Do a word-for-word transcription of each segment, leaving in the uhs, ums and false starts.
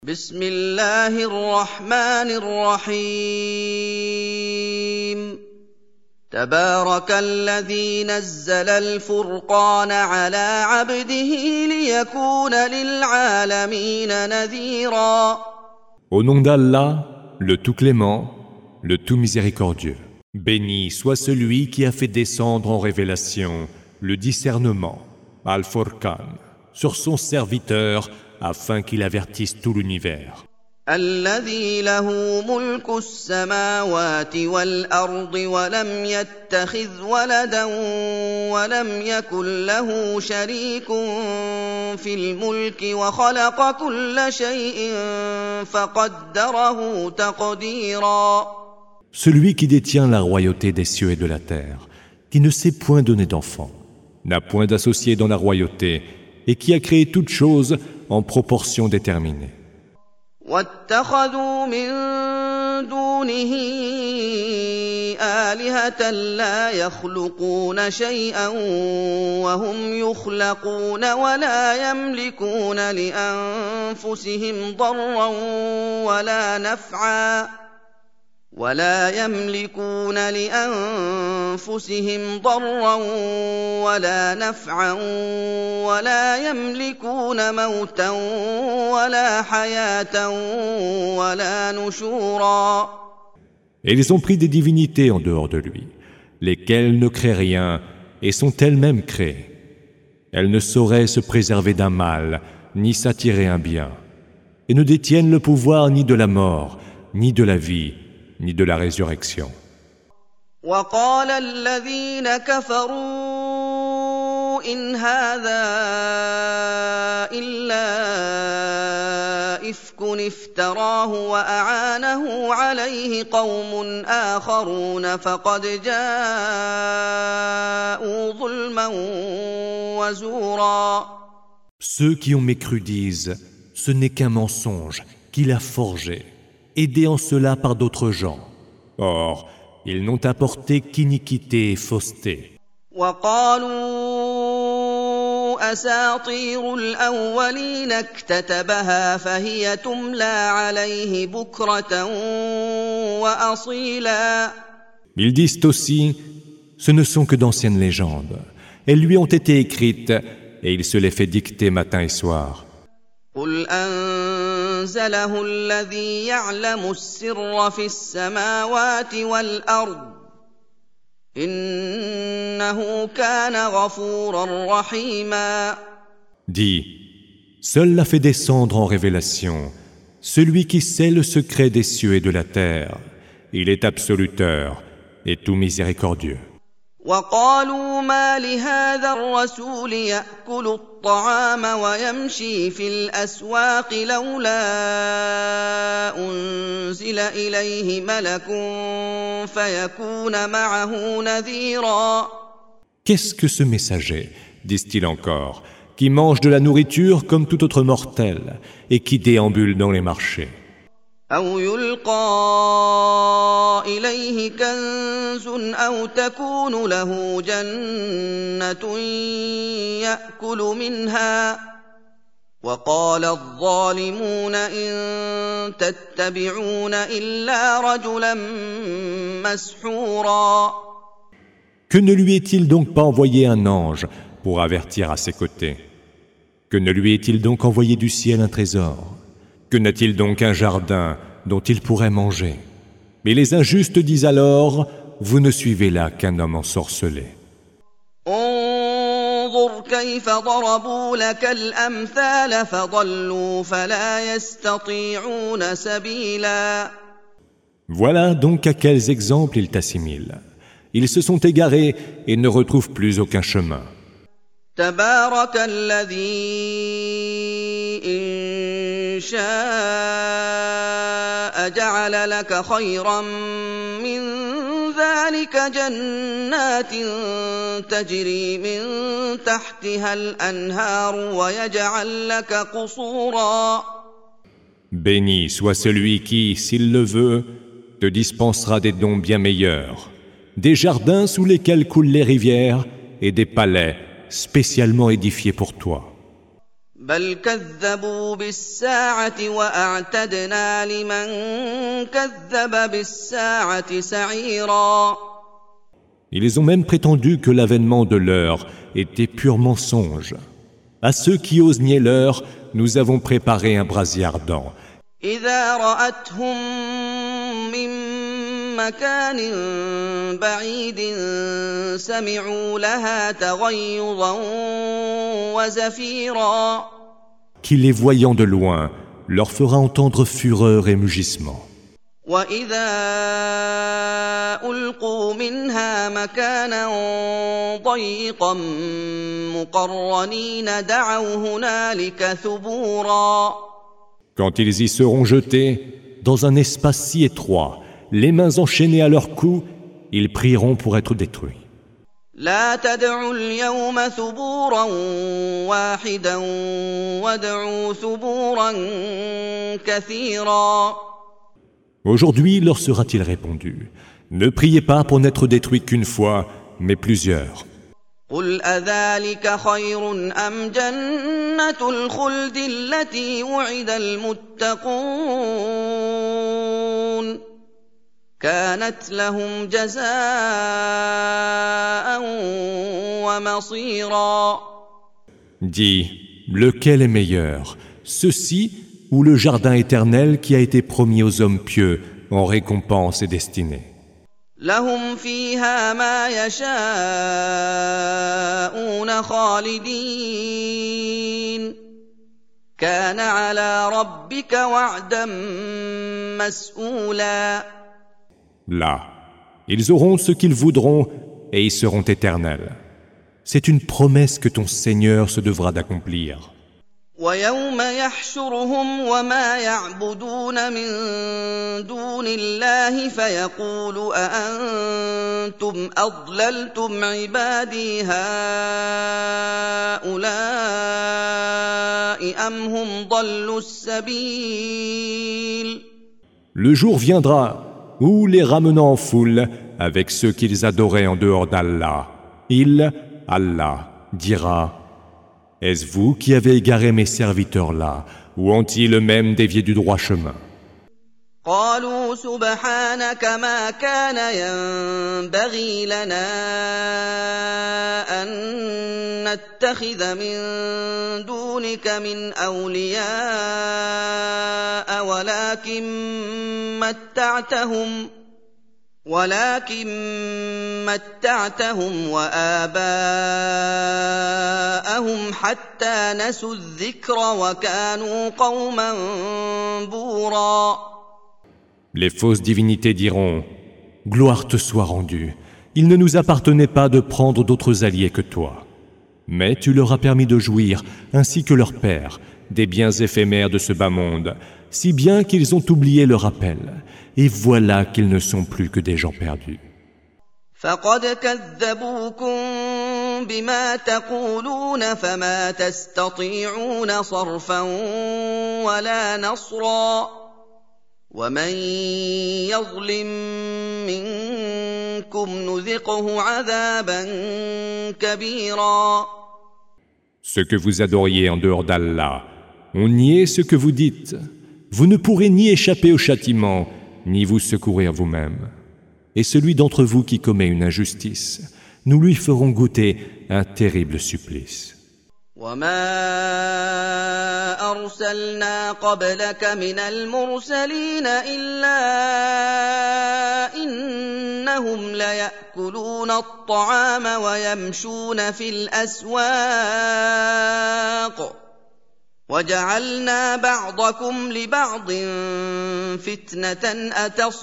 بسم الله الرحمن الرحيم تبارك الذي نزل الفرقان على عبده ليكون للعالمين نذيرا. Au nom d'Allah, le tout clément, le tout miséricordieux. Béni soit celui qui a fait descendre en révélation le discernement, Al-Furqan, sur son serviteur afin qu'il avertisse tout l'univers. الذي له ملك السماوات والأرض ولم يتخذ ولدا ولم يكن له شريك في الملك وخلق كل شيء فقدره تقديرا. Celui qui détient la royauté des cieux et de la terre, qui ne s'est point donné d'enfant, n'a point d'associé dans la royauté et qui a créé toutes choses en proportion déterminée. واتخذوا من دونه آلهة لا يخلقون شيئا وهم يخلقون ولا يملكون لأنفسهم ضرا ولا نفعا ولا يملكون لأنفسهم ضرا ولا نفعا ولا يملكون موتا ولا حياة ولا نشورا. Et ils ont pris des divinités en dehors de lui, lesquelles ne créent rien et sont elles-mêmes créées. Elles ne sauraient se préserver d'un mal, ni s'attirer un bien, et ne détiennent le pouvoir ni de la mort, ni de la vie, ni de la résurrection. وقال الذين كفروا إن هذا إلا إفك افتراه وأعانه عليه قوم آخرون فقد جاءوا ظلما وزورا. Ceux qui ont mécru disent, ce n'est qu'un mensonge qu'il a forgé, aidés en cela par d'autres gens. Or, ils n'ont apporté qu'iniquité et fausseté. وقالوا أساطير الأولين اكتتبها فهي تملى عليه بكرة وأصيلا. Ils disent aussi, ce ne sont que d'anciennes légendes. Elles lui ont été écrites et il se les fait dicter matin et soir. قل أنزله الذي يعلم السر في السماوات والأرض إنه كان غفورا رحيما. Dis, seul l'a fait descendre en révélation celui qui sait le secret des cieux et de la terre. Il est absoluteur et tout miséricordieux. وقالوا ما لهذا الرسول يأكل الطعام ويمشي في الأسواق لولا أنزل إليه ملك فيكون معه نذيرا. Qu'est-ce que ce messager, disent-ils encore, qui mange de la nourriture comme tout autre mortel et qui déambule dans les marchés? أو يلقى إليه كنز أو تكون له جنة يأكل منها وقال الظالمون إن تتبعون إلا رجلا مسحورا. Que ne lui est-il donc pas envoyé un ange pour avertir à ses côtés? Que ne lui est-il donc envoyé du ciel un trésor? Que n'a-t-il donc un jardin dont il pourrait manger? Mais les injustes disent alors, vous ne suivez là qu'un homme ensorcelé. انظر كيف ضربوا لك الأمثال فضلوا فلا يستطيعون سبيلا. Voilà donc à quels exemples ils t'assimilent. Ils se sont égarés et ne retrouvent plus aucun chemin. تبارك الذي إن شاء جعل لك خيرا من ذلك جنات تجري من تحتها الأنهار ويجعل لك قصورا. Béni soit celui qui, s'il le veut, te dispensera des dons bien meilleurs, des jardins sous lesquels coulent les rivières et des palais spécialement édifiés pour toi. بل كذبوا بالساعة وأعتدنا لمن كذب بالساعة سعيرا. Ils ont même prétendu que l'avènement de l'heure était pur mensonge. À ceux qui osent nier l'heure, nous avons préparé un brasier ardent. إذا رأتهم من مكان بعيد سمعوا لها تغيظا وزفيرا. Qui les voyant de loin leur fera entendre fureur et mugissement. وإذا ألقوا منها مكانا ضيقا مقرنين دعوا هنالك ثبورا. Quand ils y seront jetés, dans un espace si étroit, les mains enchaînées à leur cou, ils prieront pour être détruits. لا تدعوا اليوم ثبورا واحدا وادعوا ثبورا كثيرا. Aujourd'hui leur sera-t-il répondu, ne priez pas pour n'être détruits qu'une fois, mais plusieurs. قل أذلك خير أم جنة الخلد التي وعد المتقون كانت لهم جزاء ومصيرا. Dis, lequel est meilleur, ceci ou le jardin éternel qui a été promis aux hommes pieux en récompense et destinée? لهم فيها ما يشاءون خالدين كان على ربك وعدا مسئولا. Là, ils auront ce qu'ils voudront et ils seront éternels. C'est une promesse que ton Seigneur se devra d'accomplir. ويوم يحشرهم وما يعبدون من دون الله فيقول أأنتم أضللتم عبادي هؤلاء أم هم ضلوا السبيل. Le jour viendra où, les ramenant en foule avec ceux qu'ils adoraient en dehors d'Allah, il, Allah, dira: Est-ce vous qui avez égaré mes serviteurs-là, ou ont-ils eux-mêmes dévié du droit chemin? قالوا سبحانك ما كان ينبغي لنا أن نتخذ من دونك من أولياء ولكن متعتهم ولكن متعتهم وآباءهم حتى نسوا الذكر وكانوا قوما بورا. Les fausses divinités diront: Gloire te soit rendue. Il ne nous appartenait pas de prendre d'autres alliés que toi. Mais tu leur as permis de jouir, ainsi que leur père, des biens éphémères de ce bas monde, si bien qu'ils ont oublié le rappel. Et voilà qu'ils ne sont plus que des gens perdus. فقد كذبوكم بما تقولون فما تستطيعون صرفا ولا نصرا ومن يظلم منكم نذقه عذابا كبيرا. Ce que vous adoriez en dehors d'Allah, on niait ce que vous dites. Vous ne pourrez ni échapper au châtiment, ni vous secourir vous-même. Et celui d'entre vous qui commet une injustice, nous lui ferons goûter un terrible supplice. وما أرسلنا قبلك من المرسلين إلا إنهم ليأكلون الطعام ويمشون في الأسواق وجعلنا بعضكم لبعض فتنة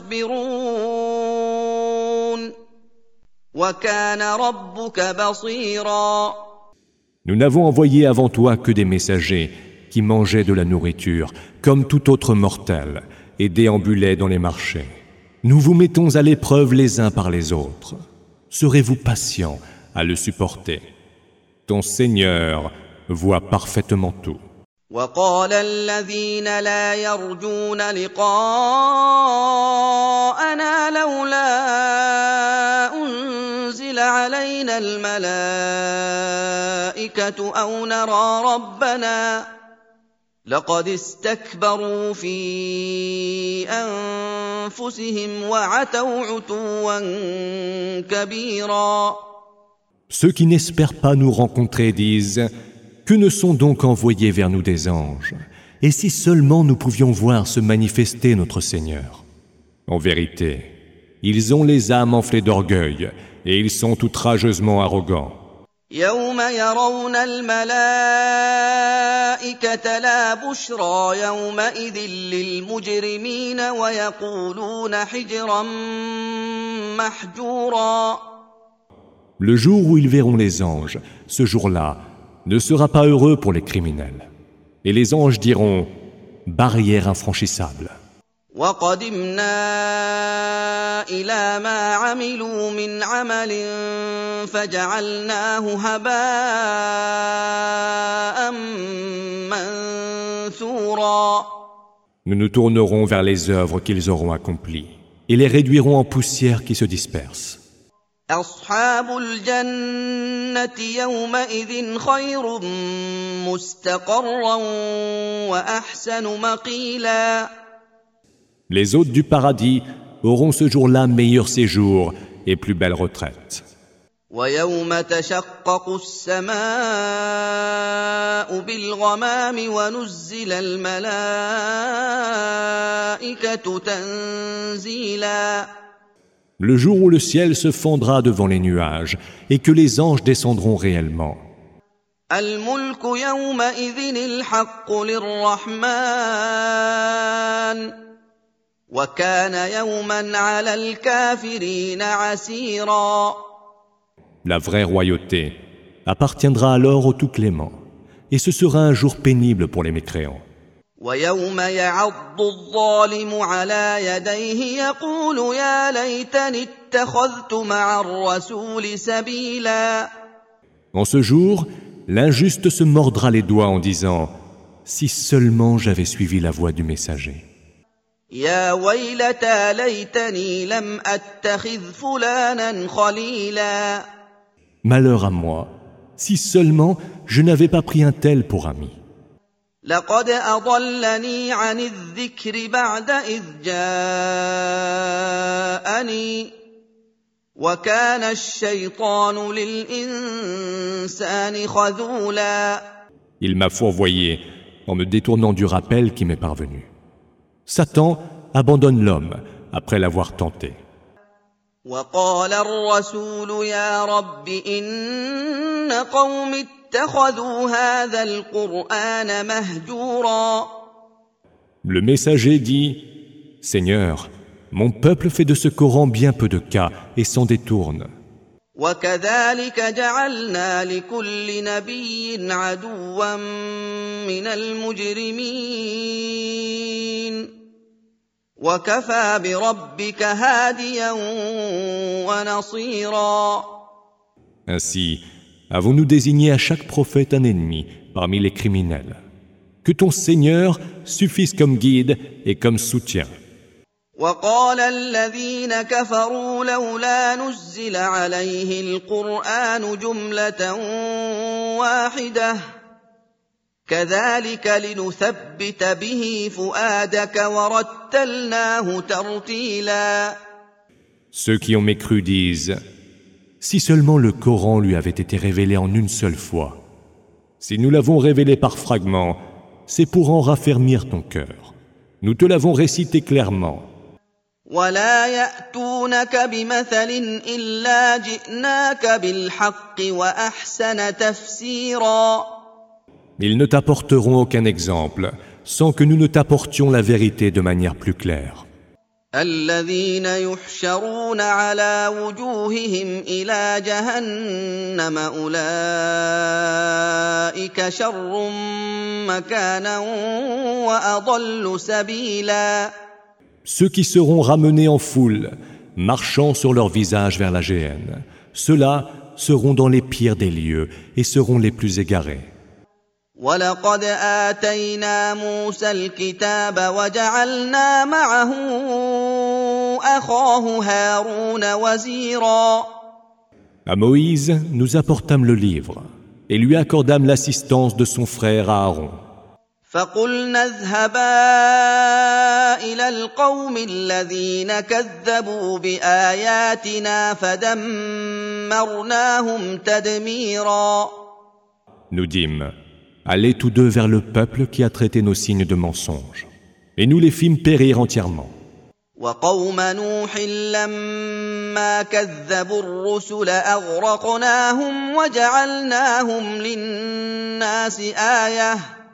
أتصبرون وكان ربك بصيرا. Nous n'avons envoyé avant toi que des messagers qui mangeaient de la nourriture, comme tout autre mortel, et déambulaient dans les marchés. Nous vous mettons à l'épreuve les uns par les autres. Serez-vous patients à le supporter? Ton Seigneur voit parfaitement tout. وقال الذين لا يرجون لقاءنا لولا أنزل علينا الملائكة أو نرى ربنا لقد استكبروا في أنفسهم وعتوا عتوا كبيرا. Ceux qui n'espèrent pas nous rencontrer disent « Que ne sont donc envoyés vers nous des anges ? Et si seulement nous pouvions voir se manifester notre Seigneur ?» En vérité, ils ont les âmes enflées d'orgueil et ils sont outrageusement arrogants. يوم يرون الملائكة لا بشرى يومئذ للمجرمين ويقولون حجرا محجورا. Le jour où ils verront les anges, ce jour-là ne sera pas heureux pour les criminels. Et les anges diront « barrière infranchissable ». وَقَدِمْنَا إِلَى مَا عَمِلُوا مِنْ عَمَلٍ فَجَعَلْنَاهُ هَبَاءً مَنثُورًا. Nous nous tournerons vers les œuvres qu'ils auront accomplies et les réduirons en poussière qui se disperse. أَصْحَابُ الْجَنَّةِ يَوْمَئِذٍ خَيْرٌ مُسْتَقَرًّا وَأَحْسَنُ مَقِيلًا. Les hôtes du paradis auront ce jour-là meilleur séjour et plus belle retraite. وَيَوْمَ تَشَقَّقُ السَّمَاءُ بِالْغَمَامِ وَنُزِّلَ الْمَلَائِكَةُ تَنزِيلًا. Le jour où le ciel se fendra devant les nuages et que les anges descendront réellement. الْمُلْكُ يَوْمَئِذٍ الْحَقُّ لِلرَّحْمَنِ وَكَانَ يَوْمًا عَلَى الْكَافِرِينَ عَسِيرًا. La vraie royauté appartiendra alors au Tout-Clément, et ce sera un jour pénible pour les mécréants. وَيَوْمَ يَعَضُّ الظَّالِمُ عَلَى يَدَيْهِ يَقُولُ يَا لَيْتَنِي اتَّخَذْتُ مَعَ الرَّسُولِ سَبِيلًا. En ce jour, l'injuste se mordra les doigts en disant « Si seulement j'avais suivi la voie du messager. » يا ويلتى ليتني لم أتخذ فلانا خليلا. Malheur à moi, si seulement je n'avais pas pris un tel pour ami. لقد أضلني عن الذكر بعد إذ جاءني وكان الشيطان للإنسان خذولا. Il m'a fourvoyé en me détournant du rappel qui m'est parvenu. Satan abandonne l'homme après l'avoir tenté. وقال الرسول يا رب إن قوم اتخذوا هذا القرآن مهجورا. Le messager dit « Seigneur, mon peuple fait de ce Coran bien peu de cas et s'en détourne. » وكذلك جعلنا لكل نبي عدوا من المجرمين وكفى بربك هاديا ونصيرا. Ainsi, avons-nous désigné à chaque prophète un ennemi parmi les criminels. Que ton Seigneur suffise comme guide et comme soutien. وقال الذين كفروا لولا نزل عليه القرآن جملة واحدة كذلك لنثبت به فؤادك ورتلناه ترتيلا. Ceux qui ont mécru disent « Si seulement le Coran lui avait été révélé en une seule fois. Si nous l'avons révélé par fragments, c'est pour en raffermir ton cœur. Nous te l'avons récité clairement. » ولا يأتونك بمثل إلا جئناك بالحق وأحسن تفسيرا. Ils ne t'apporteront aucun exemple sans que nous ne t'apportions la vérité de manière plus claire. الذين يحشرون على وجوههم إلى جهنم أولئك شر مكانا وأضل سبيلا. Ceux qui seront ramenés en foule, marchant sur leur visage vers la géhenne, ceux-là seront dans les pires des lieux et seront les plus égarés. وَلَقَدْ آتَيْنَا مُوسَى الْكِتَابَ وَجَعَلْنَا مَعَهُ أَخَاهُ هَارُونَ وَزِيرًا. À Moïse, nous apportâmes le livre et lui accordâmes l'assistance de son frère Aaron. فقلنا اذهبا إلى القوم الذين كذبوا بآياتنا فدمرناهم تدميرا. Nous dîmes, allez tous deux vers le peuple qui a traité nos signes de mensonges, et nous les fîmes périr entièrement. وقوم نوح لما كذبوا الرسل أغرقناهم وجعلناهم للناس آية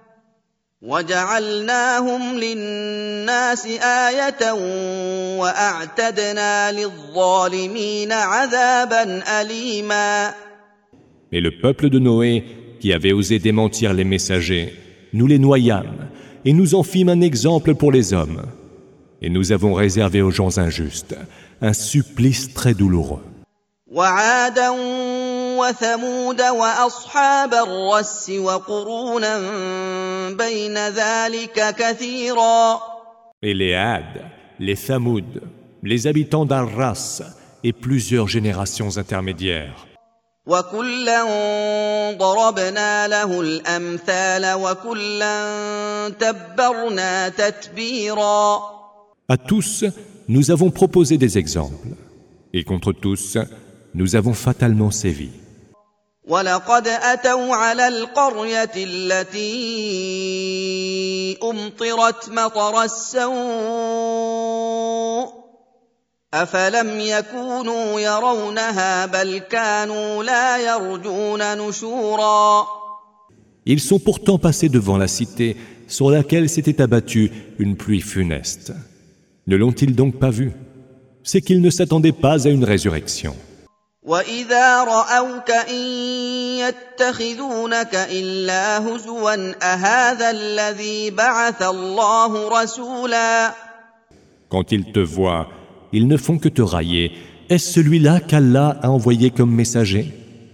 وجعلناهم للناس آية وأعتدنا للظالمين عذابا أليما. Et le peuple de Noé, qui avait osé démentir les messagers, nous les noyâmes, et nous en fîmes un exemple pour les hommes. Et nous avons réservé aux gens injustes un supplice très douloureux. وعادا وثمود وأصحاب الرس وقرونا بين ذلك كثيرا. Et les Had, les Thamoud, les habitants d'Arras et plusieurs générations intermédiaires. وكلا ضربنا له الأمثال وكلا تبرنا تتبيرا. À tous, nous avons proposé des exemples, et contre tous, nous avons fatalement sévi. وَلَقَدْ أَتَوْا عَلَى الْقَرْيَةِ الَّتِي أُمْطِرَتْ مَطَرَ السَّوْءِ أَفَلَمْ يَكُونُوا يَرَوْنَهَا بَلْ كَانُوا لَا يَرْجُونَ نُشُورًا. Ils sont pourtant passés devant la cité sur laquelle s'était abattue une pluie funeste. Ne l'ont-ils donc pas vu? C'est qu'ils ne s'attendaient pas à une résurrection. وَإِذَا رَأَوْكَ إِن يَتَّخِذُونَكَ إِلَّا هُزُوًا أَهَذَا الَّذِي بَعَثَ اللَّهُ رَسُولًا. Quand ils te voient, ils ne font que te railler. Est-ce celui-là qu'Allah a envoyé comme messager?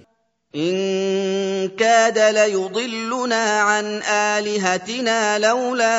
إِن كَادَ لَيُضِلُّنَا عَنْ آلِهَتِنَا لَوْلَا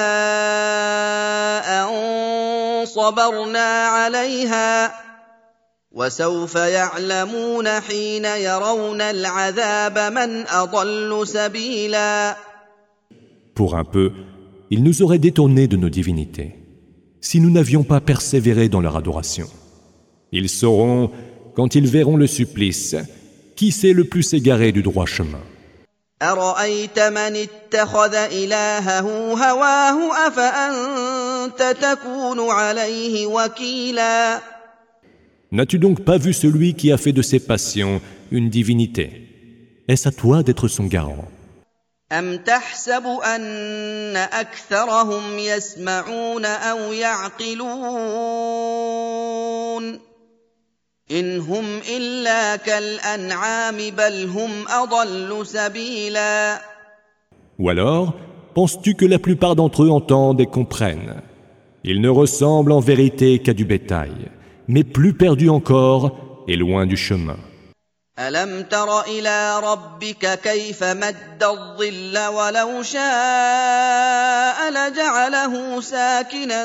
أَن صَبَرْنَا عَلَيْهَا وَسَوْفَ يَعْلَمُونَ حِينَ يَرَوْنَ الْعَذَابَ مَنْ أَضَلُّ سَبِيلًا. Pour un peu, ils nous auraient détournés de nos divinités, si nous n'avions pas persévéré dans leur adoration. Ils sauront, quand ils verront le supplice, qui s'est le plus égaré du droit chemin. أَرَأَيْتَ مَنِ اتَّخَذَ إِلَٰهَهُ هَوَاهُ أَفَأَنتَ تَكُونُ عَلَيْهِ وَكِيلًا. N'as-tu donc pas vu celui qui a fait de ses passions une divinité? Est-ce à toi d'être son garant? أَمْ تَحْسَبُ أَنَّ أَكْثَرَهُمْ يَسْمَعُونَ أَوْ يَعْقِلُونَ إِنْ هُمْ إِلَّا كَالْأَنْعَامِ بَلْ هُمْ أَضَلُّ سَبِيلًا. Ou alors, penses-tu que la plupart d'entre eux entendent et comprennent? Ils ne ressemblent en vérité qu'à du bétail, mais plus perdus encore et loin du chemin. أَلَمْ تَرَ إِلَىٰ رَبِّكَ كَيْفَ مَدَّ الظِّلَّ وَلَوْ شَاءَ لَجَعَلَهُ سَاكِنًا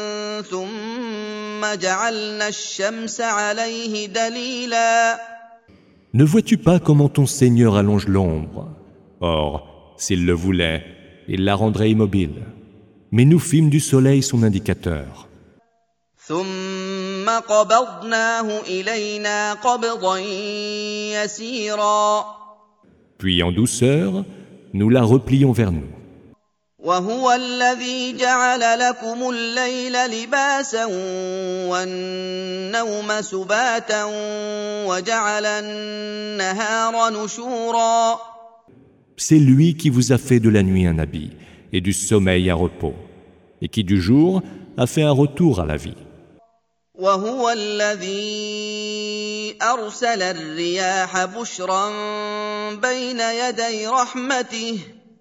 ثُمَّ جَعَلْنَا الشَّمْسَ عَلَيْهِ دَلِيلًا. Ne vois-tu pas comment ton Seigneur allonge l'ombre? Or, s'il le voulait, il la rendrait immobile. Mais nous fîmes du soleil son indicateur. ثُمَّ قَبَضْنَاهُ إِلَيْنَا قَبْضًا يَسِيرًا. Puis en douceur, nous la replions vers nous. وَهُوَ الَّذِي جَعَلَ لَكُمُ اللَّيْلَ لِبَاسًا وَالنَّوْمَ سُبَاتًا وَجَعَلَ النَّهَارَ نُشُورًا. C'est lui qui vous a fait de la nuit un habit et du sommeil un repos, et qui du jour a fait un retour à la vie. وَهُوَ الَّذِي أَرْسَلَ الرِّيَاحَ بُشْرًا بَيْنَ يَدَيْ رَحْمَتِهِ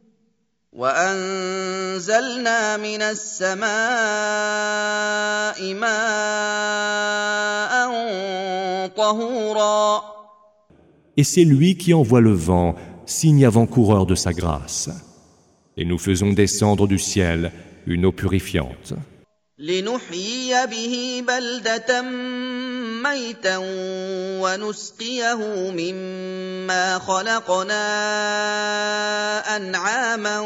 وَأَنزَلْنَا مِنَ السَّمَاءِ مَاءً طَهُورًا. Et c'est lui qui envoie le vent, signe avant-coureur de sa grâce. Et nous faisons descendre du ciel une eau purifiante. لِنُحْيِيَ بِهِ بَلْدَةً ميتا ونسقيه مما خلقنا أنعاما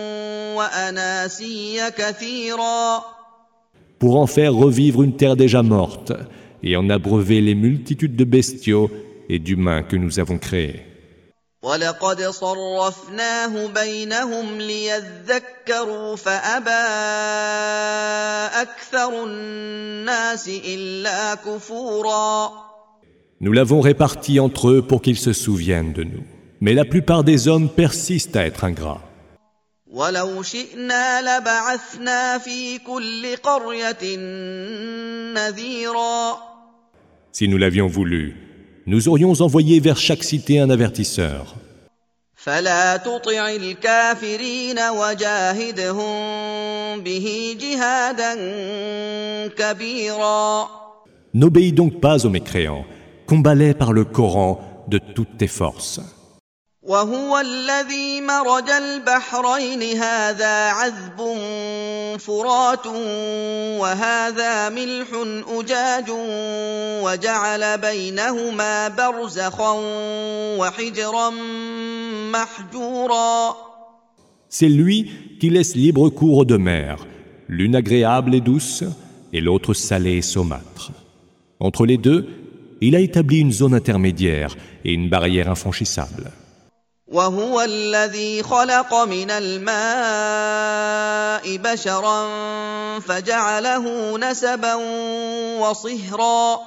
وأناسيا كثيرا. Pour en faire revivre une terre déjà morte et en abreuver les multitudes de bestiaux et d'humains que nous avons créés. وَلَقَدْ صَرَّفْنَاهُ بَيْنَهُمْ لِيَذَّكَّرُوا فَأَبَى أَكْثَرُ النَّاسِ إِلَّا كُفُورًا. Nous l'avons réparti entre eux pour qu'ils se souviennent de nous. Mais la plupart des hommes persistent à être ingrats. وَلَوْ شِئْنَا لَبَعَثْنَا فِي كُلِّ قَرْيَةٍ نَذِيرًا. Si nous l'avions voulu, nous aurions envoyé vers chaque cité un avertisseur. فَلَا تُطِعِ الْكَافِرِينَ وَجَاهِدْهُم بِهِ جِهَادًا كَبِيرًا. N'obéis donc pas aux mécréants, combat-les par le Coran de toutes tes forces. وَهُوَ الَّذِي مَرَجَ الْبَحْرَيْنِ هَذَا عَذْبٌ فُرَاتٌ وَهَذَا مِلْحٌ أُجَاجٌ وَجَعَلَ بَيْنَهُمَا بَرْزَخًا وَحِجْرًا مَّحْجُورًا. C'est lui qui laisse libre cours aux deux mers, l'une agréable et douce, et l'autre salée et saumâtre. Entre les deux, il a établi une zone intermédiaire et une barrière infranchissable. وَهُوَ الَّذِي خَلَقَ مِنَ الْمَاءِ بَشَرًا فَجَعَلَهُ نَسَبًا وَصِهْرًا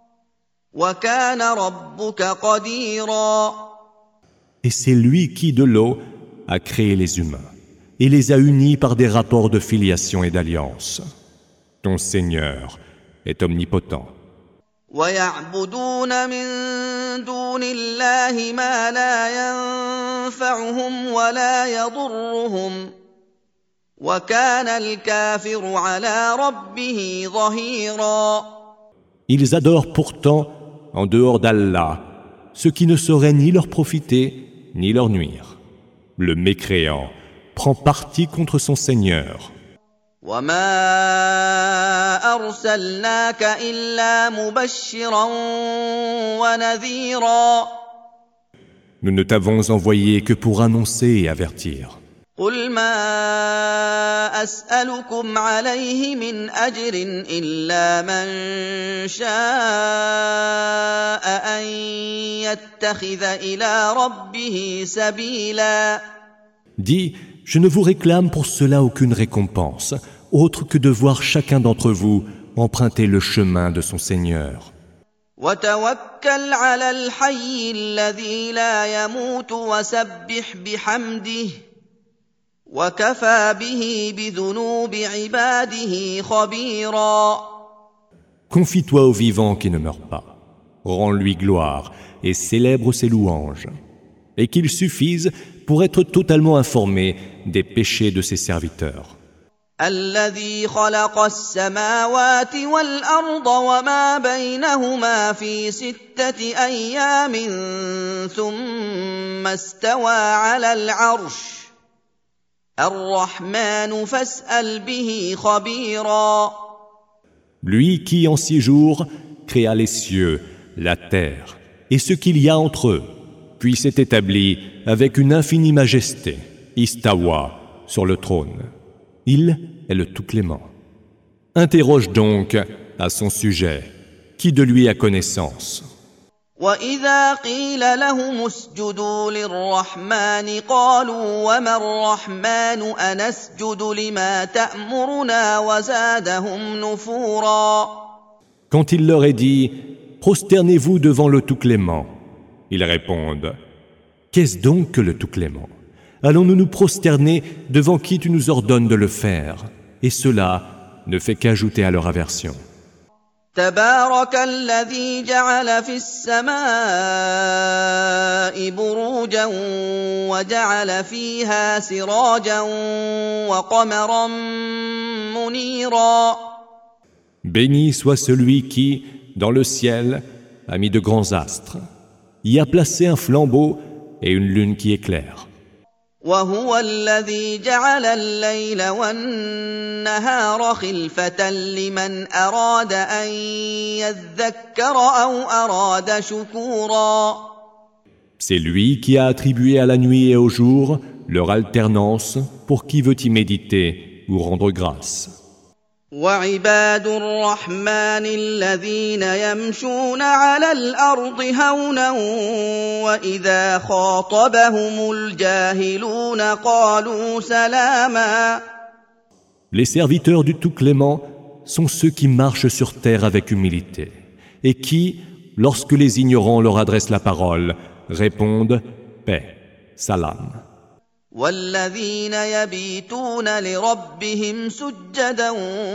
وَكَانَ رَبُّكَ قَدِيرًا. Et c'est lui qui, de l'eau, a créé les humains et les a unis par des rapports de filiation et d'alliance. Ton Seigneur est omnipotent. وَيَعْبُدُونَ مِن دُونِ اللَّهِ مَا لَا يَنفَعُهُمْ وَلَا يَضُرُّهُمْ وَكَانَ الْكَافِرُ عَلَىٰ رَبِّهِ ظَهِيرًا. Ils adorent pourtant, en dehors d'Allah, ce qui ne saurait ni leur profiter, ni leur nuire. Le mécréant prend parti contre son Seigneur. وَمَا أَرْسَلْنَاكَ إِلَّا مُبَشِّرًا وَنَذِيرًا. Nous ne t'avons envoyé que pour annoncer et avertir. قُلْ مَا أَسْأَلُكُمْ عَلَيْهِ مِنْ أَجْرٍ إِلَّا مَنْ شَاءَ أَنْ يَتَّخِذَ إِلَى رَبِّهِ سَبِيلًا. Dis, je ne vous réclame pour cela aucune récompense, autre que de voir chacun d'entre vous emprunter le chemin de son Seigneur. وَتَوَكَّلْ عَلَى الْحَيِّ الَّذِي لَا يَمُوتُ وَسَبِّحْ بِحَمْدِهِ وَكَفَى بِهِ بِذُنُوبِ عِبَادِهِ خَبِيرًا. Confie-toi au vivant qui ne meurt pas. Rends-lui gloire et célèbre ses louanges. Et qu'il suffise pour être totalement informé des péchés de ses serviteurs. الذي خلق السماوات والأرض وما بينهما في ستة أيام ثم استوى على العرش الرحمن فاسأل به خبيرا. Lui qui en six jours créa les cieux, la terre et ce qu'il y a entre eux, puis s'est établi avec une infinie majesté, istawa, sur le trône. Il est le tout-clément. Interroge donc à son sujet, qui de lui a connaissance. وَإِذَا قِيلَ لَهُمُ اسْجُدُوا لِلرَّحْمَنِ قَالُوا وَمَا الرَّحْمَنُ أَنَسْجُدُ لِمَا تَأْمُرُنَا وَزَادَهُمْ نُفُورًا. Quand il leur est dit « Prosternez-vous devant le tout-clément », ils répondent « Qu'est-ce donc que le tout-clément ? Allons-nous nous prosterner devant qui tu nous ordonnes de le faire ?» Et cela ne fait qu'ajouter à leur aversion. تبارك الذي جعل في السماء بروجا وجعل فيها سراجا وقمرا منيرا. Béni soit celui qui, dans le ciel, a mis de grands astres, y a placé un flambeau et une lune qui éclaire. وهو الذي جعل الليل والنهار خلفة لمن أراد أن يذكر أو أراد شكورا. C'est lui qui a attribué à la nuit et au jour leur alternance pour qui veut y méditer ou rendre grâce. وعباد الرحمن الذين يمشون على الأرض هونا وإذا خاطبهم الجاهلون قالوا سلاما. Les serviteurs du Tout-Clément sont ceux qui marchent sur terre avec humilité et qui, lorsque les ignorants leur adressent la parole, répondent paix, salam. والذين يبيتون لربهم سجدا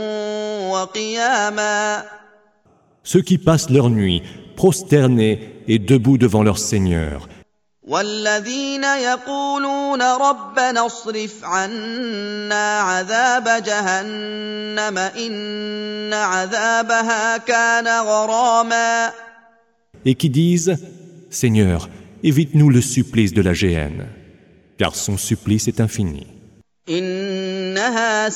وقياما. Ceux qui passent leur nuit prosternés et debout devant leur Seigneur. والذين يقولون ربنا اصرف عنا عذاب جهنم إن عذابها كان غراما. Et qui disent Seigneur, évite-nous le supplice de la géhenne, car son supplice est infini. إنها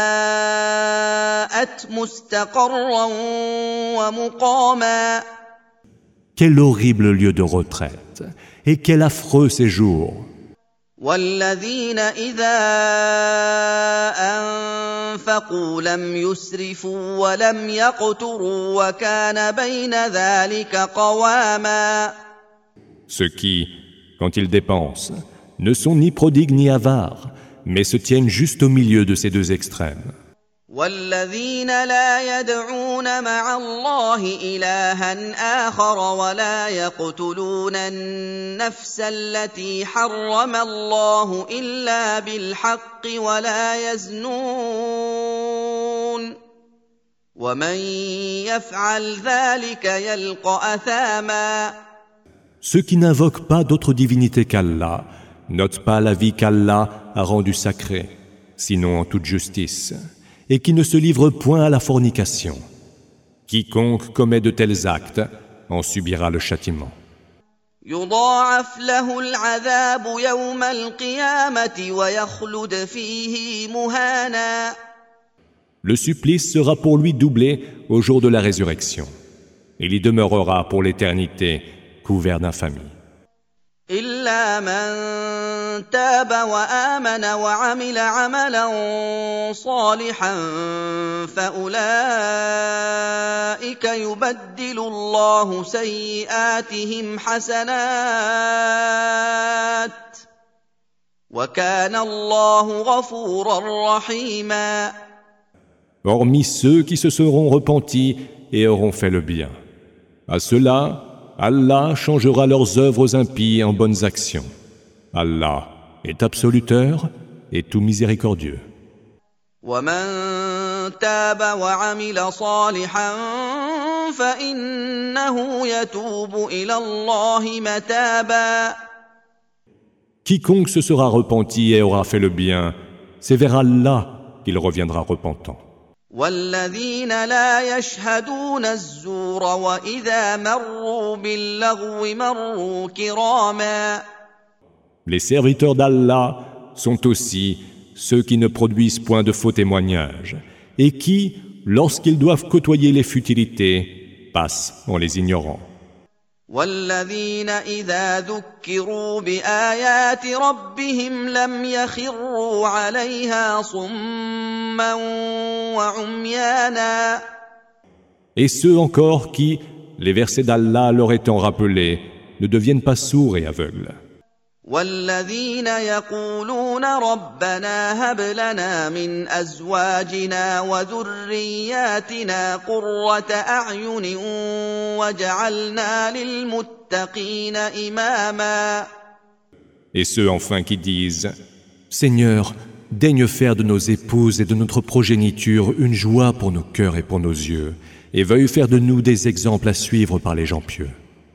ساءت مستقرا ومقاما. Quel horrible lieu de retraite et quel affreux séjour. والذين إذا أنفقوا لم يسرفوا ولم يقتروا وكان بين ذلك قواما. Ceux qui, quand ils dépensent, ne sont ni prodigues ni avares, mais se tiennent juste au milieu de ces deux extrêmes. والذين لا يدعون مع الله إلها آخر ولا يقتلون النفس التي حرم الله إلا بالحق ولا يزنون ومن يفعل ذلك يلقى أثاما. Ceux qui n'invoquent pas d'autre divinité qu'Allah notent pas la vie qu'Allah a rendue sacrée, sinon en toute justice, et qui ne se livrent point à la fornication. Quiconque commet de tels actes en subira le châtiment. يضاعف له العذاب يوم القيامة ويخلد فيه مهانا. Le supplice sera pour lui doublé au jour de la résurrection. Il y demeurera pour l'éternité couvert d'infamie. إلا من تاب وآمن وعمل عملا صالحا فأولئك يبدل الله سيئاتهم حسنات وكان الله غفورا رحيما. Hormis ceux qui se seront repentis et auront fait le bien. À ceux-là, Allah changera leurs œuvres impies en bonnes actions. Allah est absoluteur et tout miséricordieux. ومن تاب وعمل صالحا فإنه يتوب إلى الله متابا. Quiconque se sera repenti et aura fait le bien, c'est vers Allah qu'il reviendra repentant. والذين لا يشهدون الزور وإذا مروا باللغو مروا كراما. Les serviteurs d'Allah sont aussi ceux qui ne produisent point de faux témoignages et qui, lorsqu'ils doivent côtoyer les futilités, passent en les ignorant. والذين إذا ذكروا بآيات ربهم لم يخروا عليها صما وعميانا. Et ceux encore qui, les versets d'Allah leur étant rappelés, ne deviennent pas sourds et aveugles. والذين يقولون ربنا هب لنا من أزواجنا وذرياتنا قرة أعين واجعلنا للمتقين إماما. Et ceux enfin qui disent Seigneur, daigne faire de nos épouses et de notre progéniture une joie pour nos cœurs et pour nos yeux, et veuille faire de nous des exemples à suivre par les gens pieux.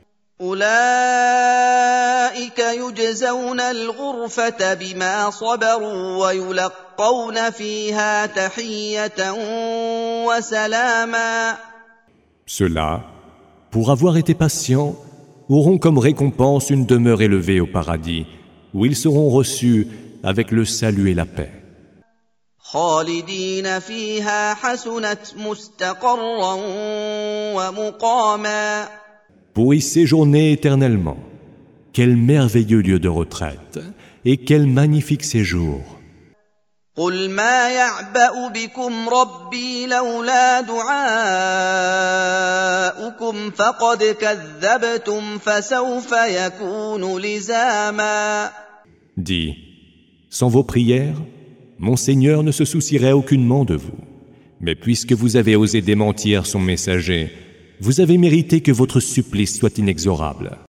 أولئك يجزون الغرفة بما صبروا ويلقون فيها تحية وسلاما. Ceux-là, pour avoir été patients, auront comme récompense une demeure élevée au paradis, où ils seront reçus avec le salut et la paix. خالدين فيها حسنت مستقرا ومقاما. Pour y séjourner éternellement. Quel merveilleux lieu de retraite et quel magnifique séjour. قل ما يعبأ بكم ربي لولا دعاؤكم فقد كذبتم فسوف يكون لزاما. Dis, sans vos prières, mon Seigneur ne se soucierait aucunement de vous. Mais puisque vous avez osé démentir son messager, vous avez mérité que votre supplice soit inexorable.